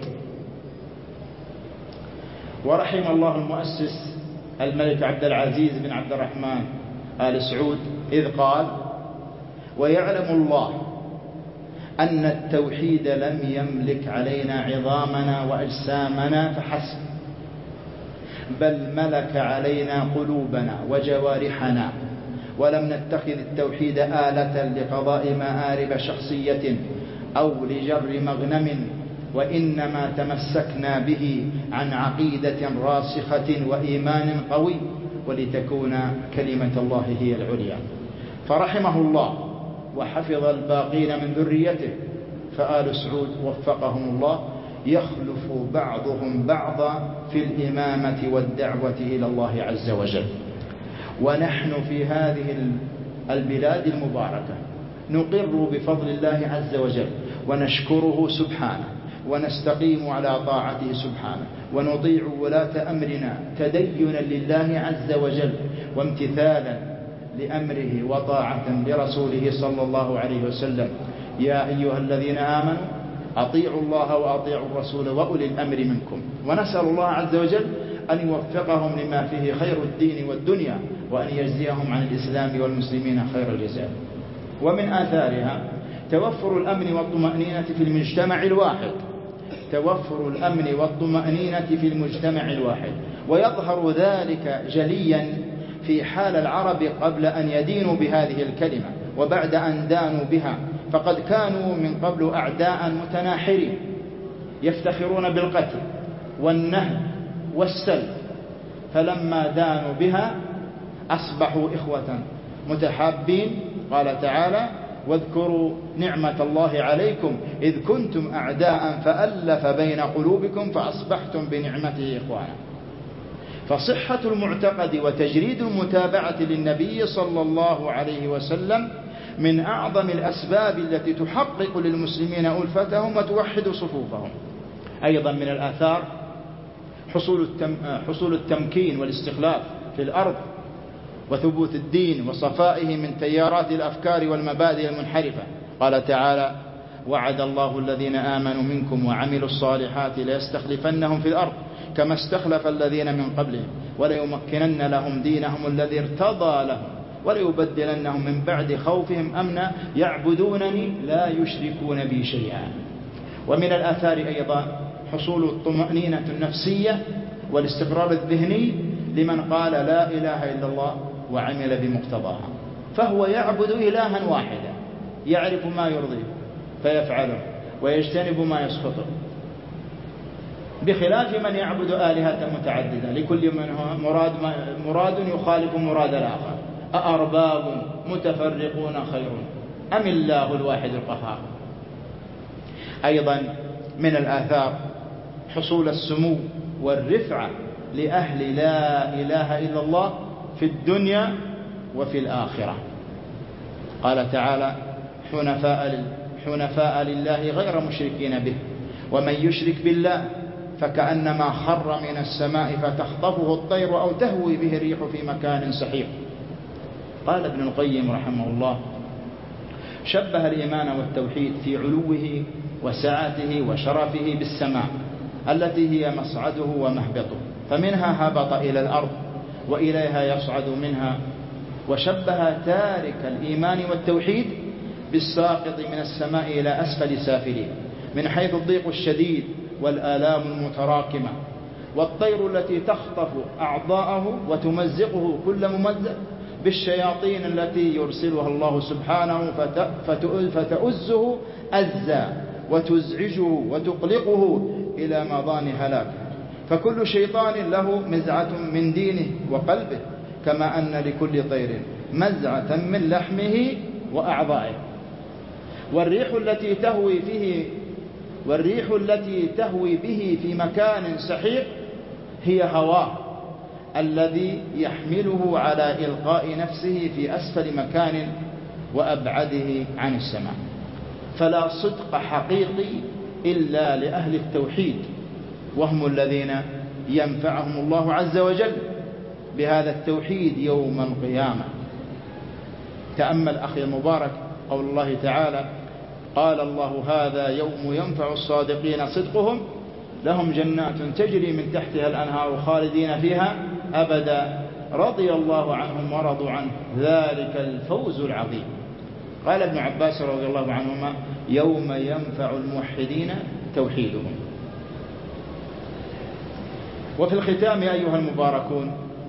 ورحم الله المؤسس الملك عبد العزيز بن عبد الرحمن آل سعود إذ قال: ويعلم الله أن التوحيد لم يملك علينا عظامنا وأجسامنا فحسب، بل ملك علينا قلوبنا وجوارحنا، ولم نتخذ التوحيد آلة لقضاء مآرب شخصية أو لجر مغنم، وإنما تمسكنا به عن عقيدة راسخة وإيمان قوي ولتكون كلمة الله هي العليا. فرحمه الله وحفظ الباقين من ذريته، فآل سعود وفقهم الله يخلف بعضهم بعضا في الإمامة والدعوة إلى الله عز وجل. ونحن في هذه البلاد المباركة نقر بفضل الله عز وجل ونشكره سبحانه ونستقيم على طاعته سبحانه ونطيع ولاة أمرنا تدينا لله عز وجل وامتثالا لأمره وطاعة لرسوله صلى الله عليه وسلم. يا أيها الذين آمنوا أطيعوا الله وأطيعوا الرسول وأولي الأمر منكم. ونسأل الله عز وجل أن يوفقهم لما فيه خير الدين والدنيا وأن يجزيهم عن الإسلام والمسلمين خير الجزاء. ومن آثارها توفر الأمن والطمأنينة في المجتمع الواحد توفر الأمن والطمأنينة في المجتمع الواحد ويظهر ذلك جليا في حال العرب قبل أن يدينوا بهذه الكلمة وبعد أن دانوا بها، فقد كانوا من قبل أعداء متناحرين يفتخرون بالقتل والنهب والسلب، فلما دانوا بها أصبحوا إخوة متحابين. قال تعالى: واذكروا نعمة الله عليكم إذ كنتم أعداء فألف بين قلوبكم فأصبحتم بنعمته إخوانا. فصحة المعتقد وتجريد المتابعة للنبي صلى الله عليه وسلم من أعظم الأسباب التي تحقق للمسلمين ألفتهم وتوحد صفوفهم. أيضا من الآثار حصول, التم حصول التمكين والاستخلاف في الأرض وثبوت الدين وصفائه من تيارات الأفكار والمبادئ المنحرفة. قال تعالى: وعد الله الذين آمنوا منكم وعملوا الصالحات ليستخلفنهم في الأرض كما استخلف الذين من قبلهم وليمكنن لهم دينهم الذي ارتضى لهم وليبدلنهم من بعد خوفهم أمنا يعبدونني لا يشركون بي شيئا. ومن الآثار أيضا حصول الطمأنينة النفسية والاستقرار الذهني لمن قال لا إله إلا الله وعمل بمقتضاها، فهو يعبد إلها واحدا يعرف ما يرضيه فيفعله ويجتنب ما يسخطه، بخلاف من يعبد آلهة متعددة لكل من مراد, مراد يخالف مراد الآخر. أأرباب متفرقون خير أم الله الواحد القهار. أيضا من الآثار حصول السمو والرفعة لأهل لا إله إلا الله في الدنيا وفي الآخرة. قال تعالى: حنفاء, حنفاء لله غير مشركين به، ومن يشرك بالله فكأنما خر من السماء فتخطفه الطير أو تهوي به الريح في مكان سحيق. قال ابن القيم رحمه الله: شبه الإيمان والتوحيد في علوه وسعته وشرفه بالسماء التي هي مصعده ومهبطه، فمنها هبط إلى الأرض وإليها يصعد منها. وشبه تارك الإيمان والتوحيد بالساقط من السماء إلى أسفل سافلين، من حيث الضيق الشديد والآلام المتراكمة، والطير التي تخطف أعضاءه وتمزقه كل ممزق، بالشياطين التي يرسلها الله سبحانه فتؤزه أزا وتزعجه وتقلقه إلى مضان هلاكه. فكل شيطان له مزعة من دينه وقلبه، كما أن لكل طير مزعة من لحمه وأعضائه. والريح التي تهوي فيه والريح التي تهوي به في مكان سحيق هي هواه الذي يحمله على إلقاء نفسه في أسفل مكان وأبعده عن السماء. فلا صدق حقيقي إلا لأهل التوحيد، وهم الذين ينفعهم الله عز وجل بهذا التوحيد يوم القيامة. تأمل أخي المبارك قول الله تعالى: قال الله: هذا يوم ينفع الصادقين صدقهم لهم جنات تجري من تحتها الأنهار خالدين فيها أبدا رضي الله عنهم ورضوا عنه ذلك الفوز العظيم. قال ابن عباس رضي الله عنهما: يوم ينفع الموحدين توحيدهم. وفي الختام أيها المباركون،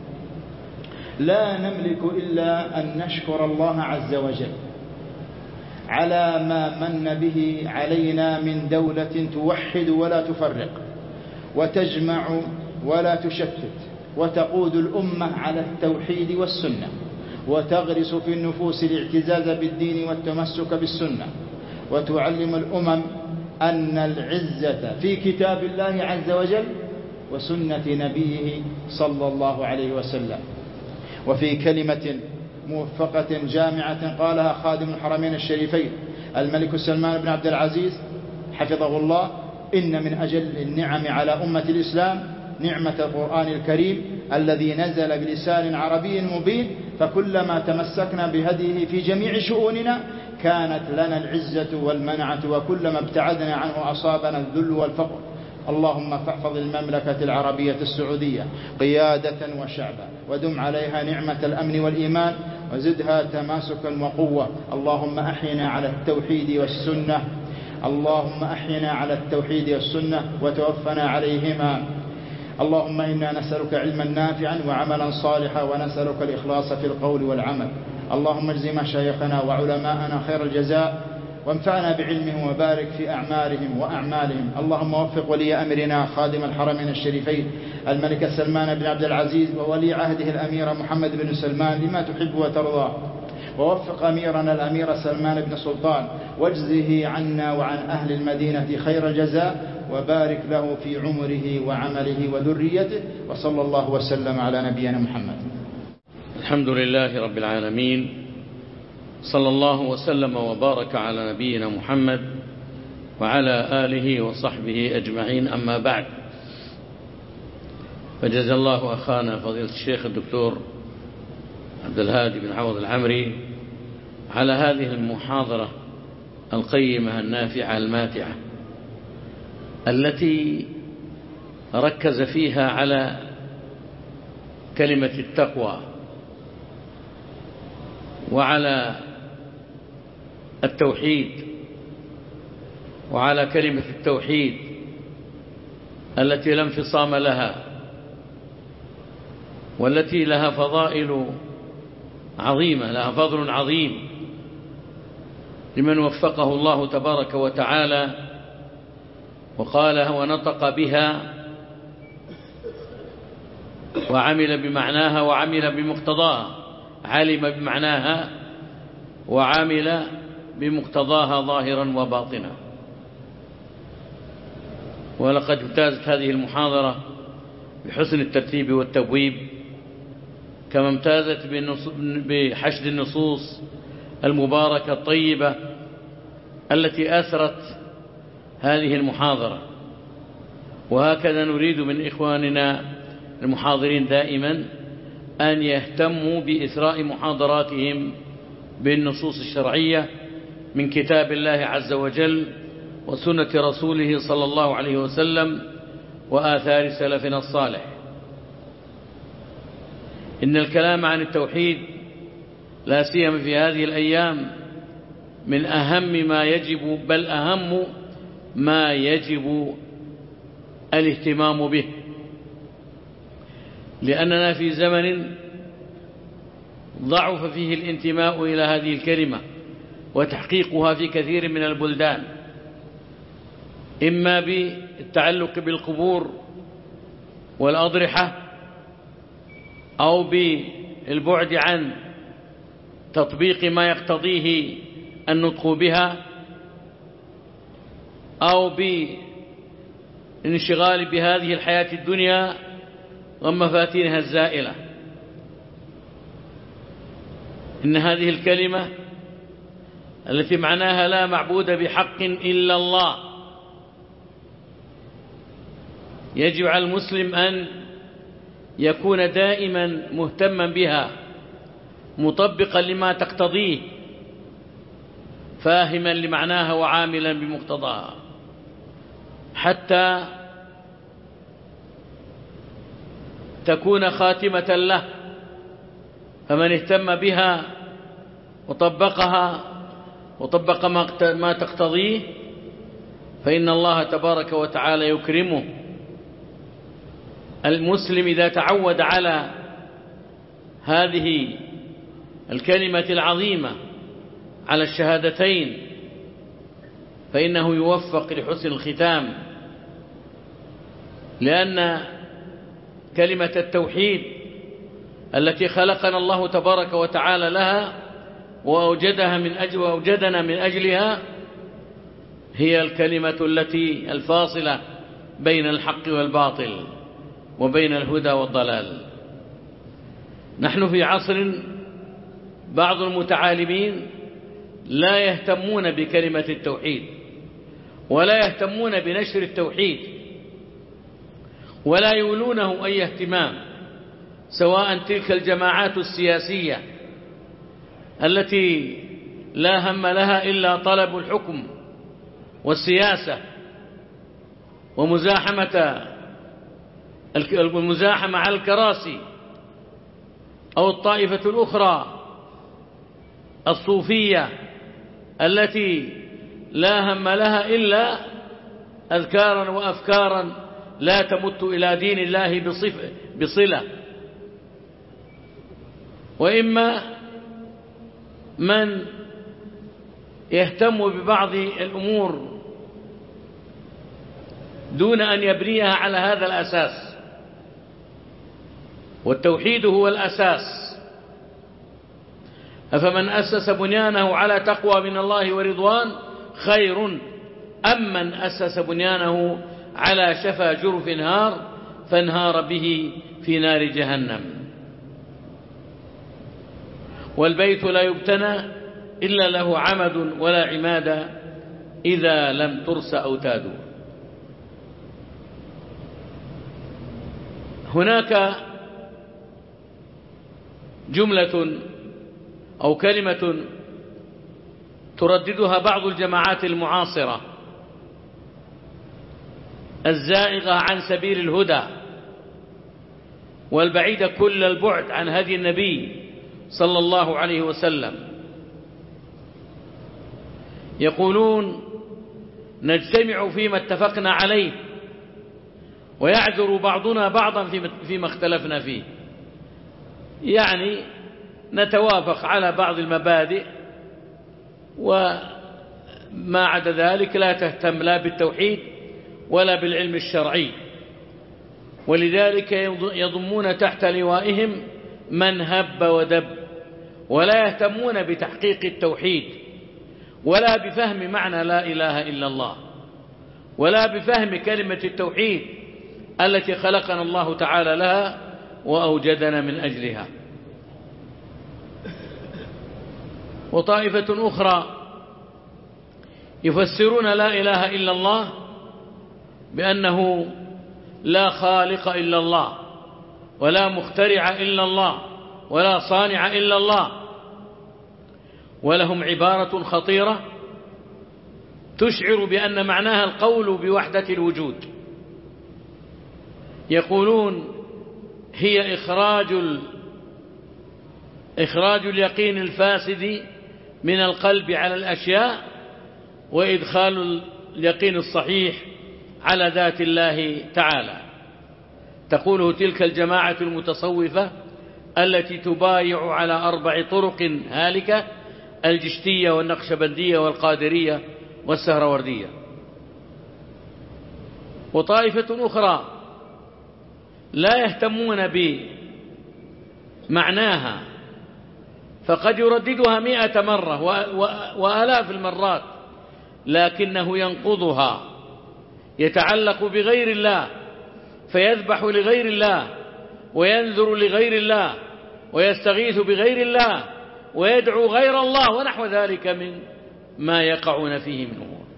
لا نملك إلا أن نشكر الله عز وجل على ما من به علينا من دولة توحد ولا تفرق، وتجمع ولا تشتت، وتقود الأمة على التوحيد والسنة، وتغرس في النفوس الاعتزاز بالدين والتمسك بالسنة، وتعلم الأمم أن العزة في كتاب الله عز وجل وسنة نبيه صلى الله عليه وسلم. وفي كلمة موفقة جامعة قالها خادم الحرمين الشريفين الملك سلمان بن عبد العزيز حفظه الله: إن من أجل النعم على أمة الإسلام نعمة القرآن الكريم الذي نزل بلسان عربي مبين، فكلما تمسكنا بهديه في جميع شؤوننا كانت لنا العزة والمنعة، وكلما ابتعدنا عنه أصابنا الذل والفقر. اللهم فاحفظ المملكة العربية السعودية قيادة وشعبا، ودم عليها نعمة الأمن والإيمان، وزدها تماسكا وقوة. اللهم أحينا على التوحيد والسنة اللهم أحينا على التوحيد والسنة وتوفنا عليهما. اللهم إنا نسألك علما نافعا وعملا صالحا، ونسألك الإخلاص في القول والعمل. اللهم اجز مشايخنا وعلماءنا خير الجزاء، وانفعنا بعلمهم وبارك في أعمارهم وأعمالهم. اللهم وفق ولي أمرنا خادم الحرمين الشريفين الملك سلمان بن عبد العزيز وولي عهده الأمير محمد بن سلمان لما تحب وترضى، ووفق أميرنا الأمير سلمان بن سلطان، واجزه عنا وعن أهل المدينة خير الجزاء، وبارك له في عمره وعمله وذريته، وصلى الله وسلم على نبينا محمد. الحمد لله رب العالمين، صلى الله وسلم وبارك على نبينا محمد وعلى آله وصحبه أجمعين. أما بعد، فجزا الله أخانا فضيلة الشيخ الدكتور عبد الهادي بن عوض العمري على هذه المحاضرة القيمة النافعة الماتعة التي ركز فيها على كلمة التقوى وعلى التوحيد وعلى كلمة التوحيد التي لا انفصام لها، والتي لها فضائل عظيمة، لها فضل عظيم لمن وفقه الله تبارك وتعالى وقالها ونطق بها وعمل بمعناها وعمل بمقتضاها، علم بمعناها وعمل بمقتضاها ظاهرا وباطنا. ولقد امتازت هذه المحاضرة بحسن الترتيب والتبويب، كما امتازت بحشد النصوص المباركة الطيبة التي أثرت هذه المحاضرة. وهكذا نريد من إخواننا المحاضرين دائما أن يهتموا بإثراء محاضراتهم بالنصوص الشرعية من كتاب الله عز وجل وسنة رسوله صلى الله عليه وسلم وآثار سلفنا الصالح. إن الكلام عن التوحيد لا سيما في هذه الأيام من أهم ما يجب، بل أهم ما يجب الاهتمام به، لأننا في زمن ضعف فيه الانتماء إلى هذه الكلمة وتحقيقها في كثير من البلدان، إما بالتعلق بالقبور والأضرحة أو بالبعد عن تطبيق ما يقتضيه النطق بها أو بالانشغال بهذه الحياة الدنيا ومفاتنها الزائلة. إن هذه الكلمة التي معناها لا معبود بحق إلا الله يجب على المسلم أن يكون دائما مهتما بها، مطبقا لما تقتضيه، فاهما لمعناها وعاملا بمقتضاها، حتى تكون خاتمة له. فمن اهتم بها وطبقها وطبق ما تقتضيه فإن الله تبارك وتعالى يكرمه. المسلم إذا تعود على هذه الكلمة العظيمة، على الشهادتين، فإنه يوفق لحسن الختام، لأن كلمة التوحيد التي خلقنا الله تبارك وتعالى لها وأوجدها من أجل وأوجدنا من أجلها هي الكلمة التي الفاصلة بين الحق والباطل وبين الهدى والضلال. نحن في عصر بعض المتعالمين لا يهتمون بكلمة التوحيد ولا يهتمون بنشر التوحيد ولا يولونه أي اهتمام، سواء تلك الجماعات السياسية التي لا هم لها إلا طلب الحكم والسياسة ومزاحمة المزاحمة على الكراسي، أو الطائفة الأخرى الصوفية التي لا هم لها إلا أذكارا وأفكارا لا تمت إلى دين الله بصلة. وإما من يهتم ببعض الأمور دون أن يبنيها على هذا الأساس، والتوحيد هو الأساس. أفمن أسس بنيانه على تقوى من الله ورضوان خير أم من أسس بنيانه على شفا جرف نهار فانهار به في نار جهنم. والبيت لا يبتنى إلا له عمد ولا عماد إذا لم ترس أوتاده. هناك جملة أو كلمة ترددها بعض الجماعات المعاصرة الزائغة عن سبيل الهدى والبعيدة كل البعد عن هدي النبي صلى الله عليه وسلم. يقولون نجتمع فيما اتفقنا عليه ويعذر بعضنا بعضا فيما اختلفنا فيه، يعني نتوافق على بعض المبادئ وما عدا ذلك لا تهتم لا بالتوحيد ولا بالعلم الشرعي، ولذلك يضمون تحت لوائهم من هب ودب، ولا يهتمون بتحقيق التوحيد ولا بفهم معنى لا إله إلا الله ولا بفهم كلمة التوحيد التي خلقنا الله تعالى لها وأوجدنا من أجلها. وطائفة أخرى يفسرون لا إله إلا الله بأنه لا خالق إلا الله، ولا مخترع إلا الله، ولا صانع إلا الله. ولهم عبارة خطيرة تشعر بأن معناها القول بوحدة الوجود. يقولون هي إخراج ال... إخراج اليقين الفاسد من القلب على الأشياء، وإدخال اليقين الصحيح على ذات الله تعالى. تقوله تلك الجماعة المتصوفة التي تبايع على أربع طرق هالكة: الجشتية والنقشبندية والقادرية والسهروردية. وطائفة أخرى لا يهتمون بمعناها، فقد يرددها مئة مرة وآلاف المرات، لكنه ينقضها، يتعلق بغير الله، فيذبح لغير الله، وينذر لغير الله، ويستغيث بغير الله، ويدعو غير الله، ونحو ذلك من ما يقعون فيه من أمور.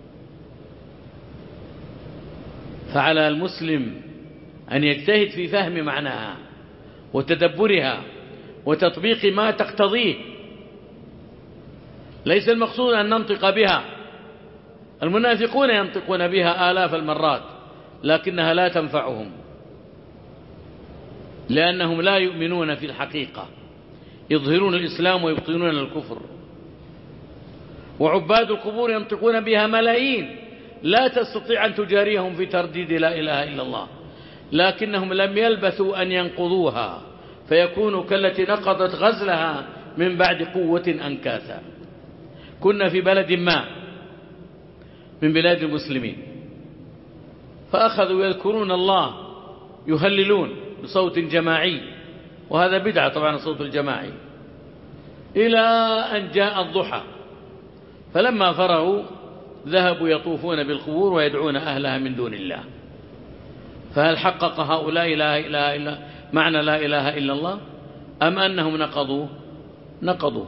فعلى المسلم أن يجتهد في فهم معناها وتدبرها وتطبيق ما تقتضيه. ليس المقصود أن ننطق بها، المنافقون ينطقون بها آلاف المرات، لكنها لا تنفعهم، لأنهم لا يؤمنون في الحقيقة، يظهرون الإسلام ويبطنون الكفر. وعباد القبور ينطقون بها ملايين، لا تستطيع أن تجاريهم في ترديد لا إله إلا الله، لكنهم لم يلبثوا أن ينقضوها، فيكونوا كالتي نقضت غزلها من بعد قوة أنكاثا. كنا في بلد ما من بلاد المسلمين، فأخذوا يذكرون الله، يهللون بصوت جماعي، وهذا بدعة طبعا الصوت الجماعي، إلى أن جاء الضحى، فلما فرغوا ذهبوا يطوفون بالقبور ويدعون أهلها من دون الله. فهل حقق هؤلاء لا إله إلا معنى لا إله إلا الله، أم أنهم نقضوا نقضوا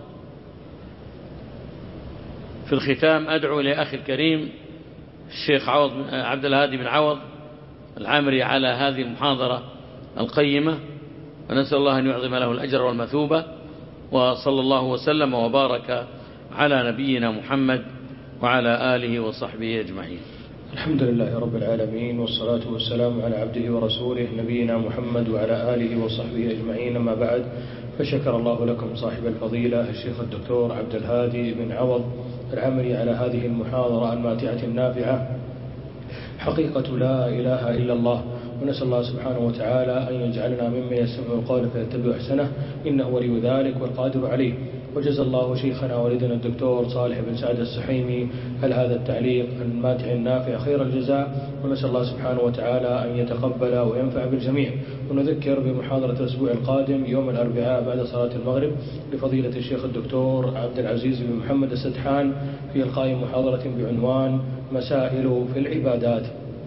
في الختام أدعو لأخي الكريم الشيخ عوض عبد الهادي بن عوض العامري على هذه المحاضرة القيمة، ونسأل الله أن يعظم له الأجر والمثوبة، وصلى الله وسلم وبارك على نبينا محمد وعلى آله وصحبه أجمعين. الحمد لله رب العالمين، والصلاة والسلام على عبده ورسوله نبينا محمد وعلى آله وصحبه أجمعين. أما بعد، فشكر الله لكم صاحب الفضيلة الشيخ الدكتور عبد الهادي بن عوض العامري على هذه المحاضرة الماتعة النافعة، حقيقة لا إله إلا الله. ونسأل الله سبحانه وتعالى أن يجعلنا ممن يستمع القول فيتبع أحسنه، إنه ولي ذلك والقادر عليه. وجزا الله شيخنا ولدنا الدكتور صالح بن سعد السحيمي على هذا التعليق الماتع النافع خير الجزاء، ونسأل الله سبحانه وتعالى أن يتقبل وينفع بالجميع. ونذكر بمحاضرة الأسبوع القادم يوم الأربعاء بعد صلاة المغرب لفضيلة الشيخ الدكتور عبد العزيز بن محمد السدحان في إلقاء محاضرة بعنوان مسائل في العبادات.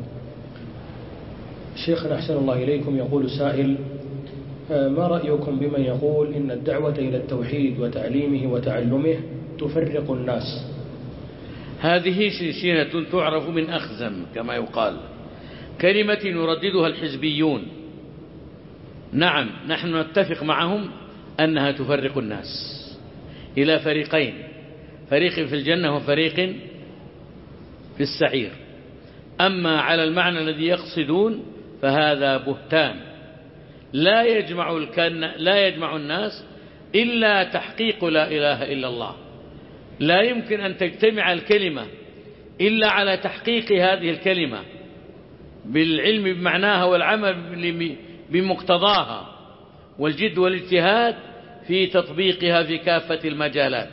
شيخنا أحسن الله إليكم، يقول السائل: ما رأيكم بمن يقول إن الدعوة إلى التوحيد وتعليمه وتعلمه تفرق الناس؟ هذه شيشينة تعرف من أخزم كما يقال، كلمة يرددها الحزبيون. نعم، نحن نتفق معهم أنها تفرق الناس إلى فريقين، فريق في الجنة وفريق في السعير. أما على المعنى الذي يقصدون فهذا بهتان، لا يجمع الكن لا يجمع الناس إلا تحقيق لا إله إلا الله. لا يمكن أن تجتمع الكلمة إلا على تحقيق هذه الكلمة بالعلم بمعناها والعمل بمقتضاها والجد والاجتهاد في تطبيقها في كافة المجالات.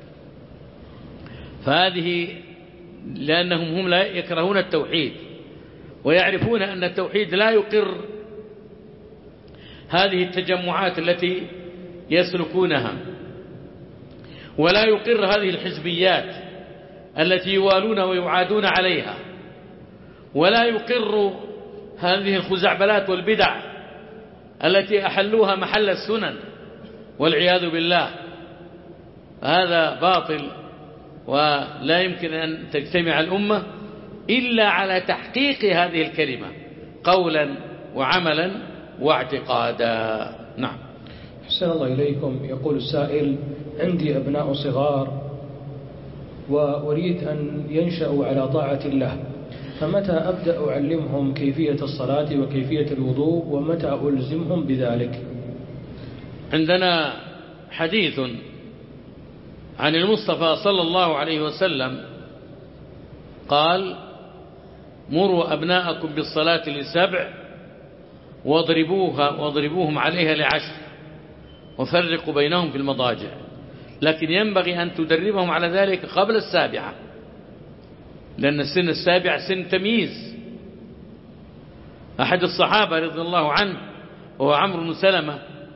فهذه لأنهم هم لا يكرهون التوحيد، ويعرفون أن التوحيد لا يقر هذه التجمعات التي يسلكونها، ولا يقر هذه الحزبيات التي يوالون ويعادون عليها، ولا يقر هذه الخزعبلات والبدع التي أحلوها محل السنن والعياذ بالله. هذا باطل ولا يمكن أن تجتمع الأمة إلا على تحقيق هذه الكلمة قولا وعملا واعتقادا. نعم. أحسن الله إليكم. يقول السائل: عندي أبناء صغار وأريد أن ينشأوا على طاعة الله، فمتى أبدأ أعلمهم كيفية الصلاة وكيفية الوضوء ومتى ألزمهم بذلك؟ عندنا حديث عن المصطفى صلى الله عليه وسلم قال: مروا أبناءكم بالصلاة لسبع واضربوها واضربوهم عليها لعشر وفرقوا بينهم في المضاجع، لكن ينبغي أن تدربهم على ذلك قبل السابعة، لأن السن السابع سن تمييز. أحد الصحابة رضي الله عنه وهو عمرو بن سلمة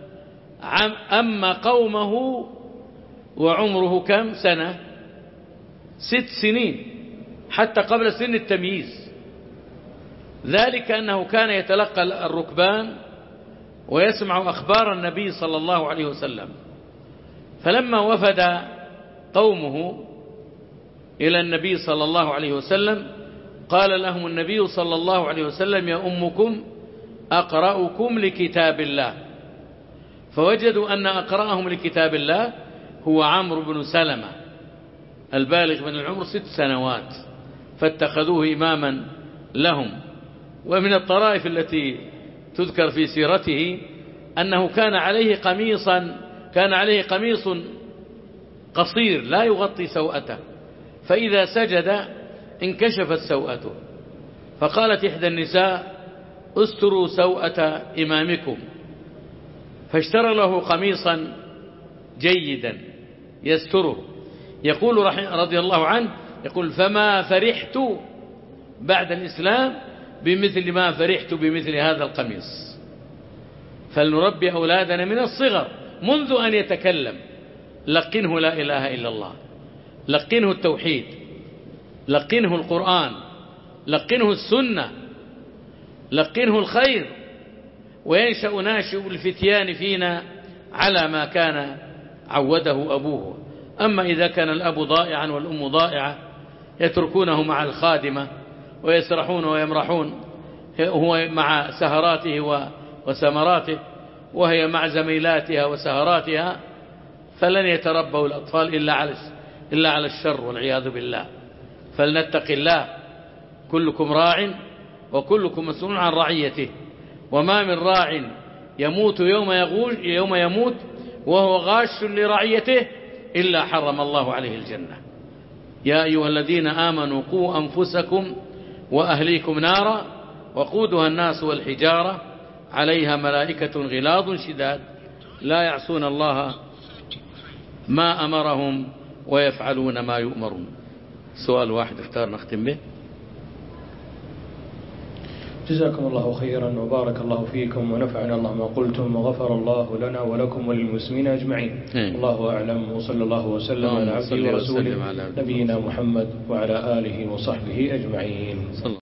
أما قومه وعمره كم سنة؟ ست سنين، حتى قبل سن التمييز. ذلك أنه كان يتلقى الركبان ويسمع أخبار النبي صلى الله عليه وسلم، فلما وفد قومه إلى النبي صلى الله عليه وسلم قال لهم النبي صلى الله عليه وسلم: يا أمكم أقرأكم لكتاب الله. فوجدوا أن أقرأهم لكتاب الله هو عمرو بن سلمة البالغ من العمر ست سنوات، فاتخذوه إماما لهم. ومن الطرائف التي تذكر في سيرته أنه كان عليه قميصا كان عليه قميص قصير لا يغطي سوءته، فإذا سجد انكشفت سوءته، فقالت إحدى النساء: استروا سوءة إمامكم، فاشترى له قميصا جيدا يستره. يقول رضي الله عنه يقول: فما فرحت بعد الإسلام بمثل ما فرحت بمثل هذا القميص. فلنربي أولادنا من الصغر منذ أن يتكلم، لقنه لا إله إلا الله، لقنه التوحيد، لقنه القرآن، لقنه السنة، لقنه الخير، وينشأ ناشئ الفتيان فينا على ما كان عوده أبوه. أما إذا كان الأب ضائعا والأم ضائعة يتركونه مع الخادمة ويسرحون ويمرحون، هو مع سهراته وسمراته وهي مع زميلاتها وسهراتها، فلن يتربوا الأطفال إلا على إلا على الشر والعياذ بالله. فلنتق الله، كلكم راع وكلكم مسؤول عن رعيته، وما من راع يموت يوم يغوش يوم يموت وهو غاش لرعيته إلا حرم الله عليه الجنة. يا أيها الذين آمنوا قوا أنفسكم وأهليكم نارا وقودها الناس والحجارة عليها ملائكة غلاظ شداد لا يعصون الله ما أمرهم ويفعلون ما يؤمرون. سؤال واحد اختار نختم به. جزاكم الله خيرا وبارك الله فيكم ونفعنا الله ما قلتم وغفر الله لنا ولكم وللمسلمين أجمعين. الله أعلم، وصلى الله وسلم على عبده ورسوله نبينا محمد وعلى آله وصحبه أجمعين.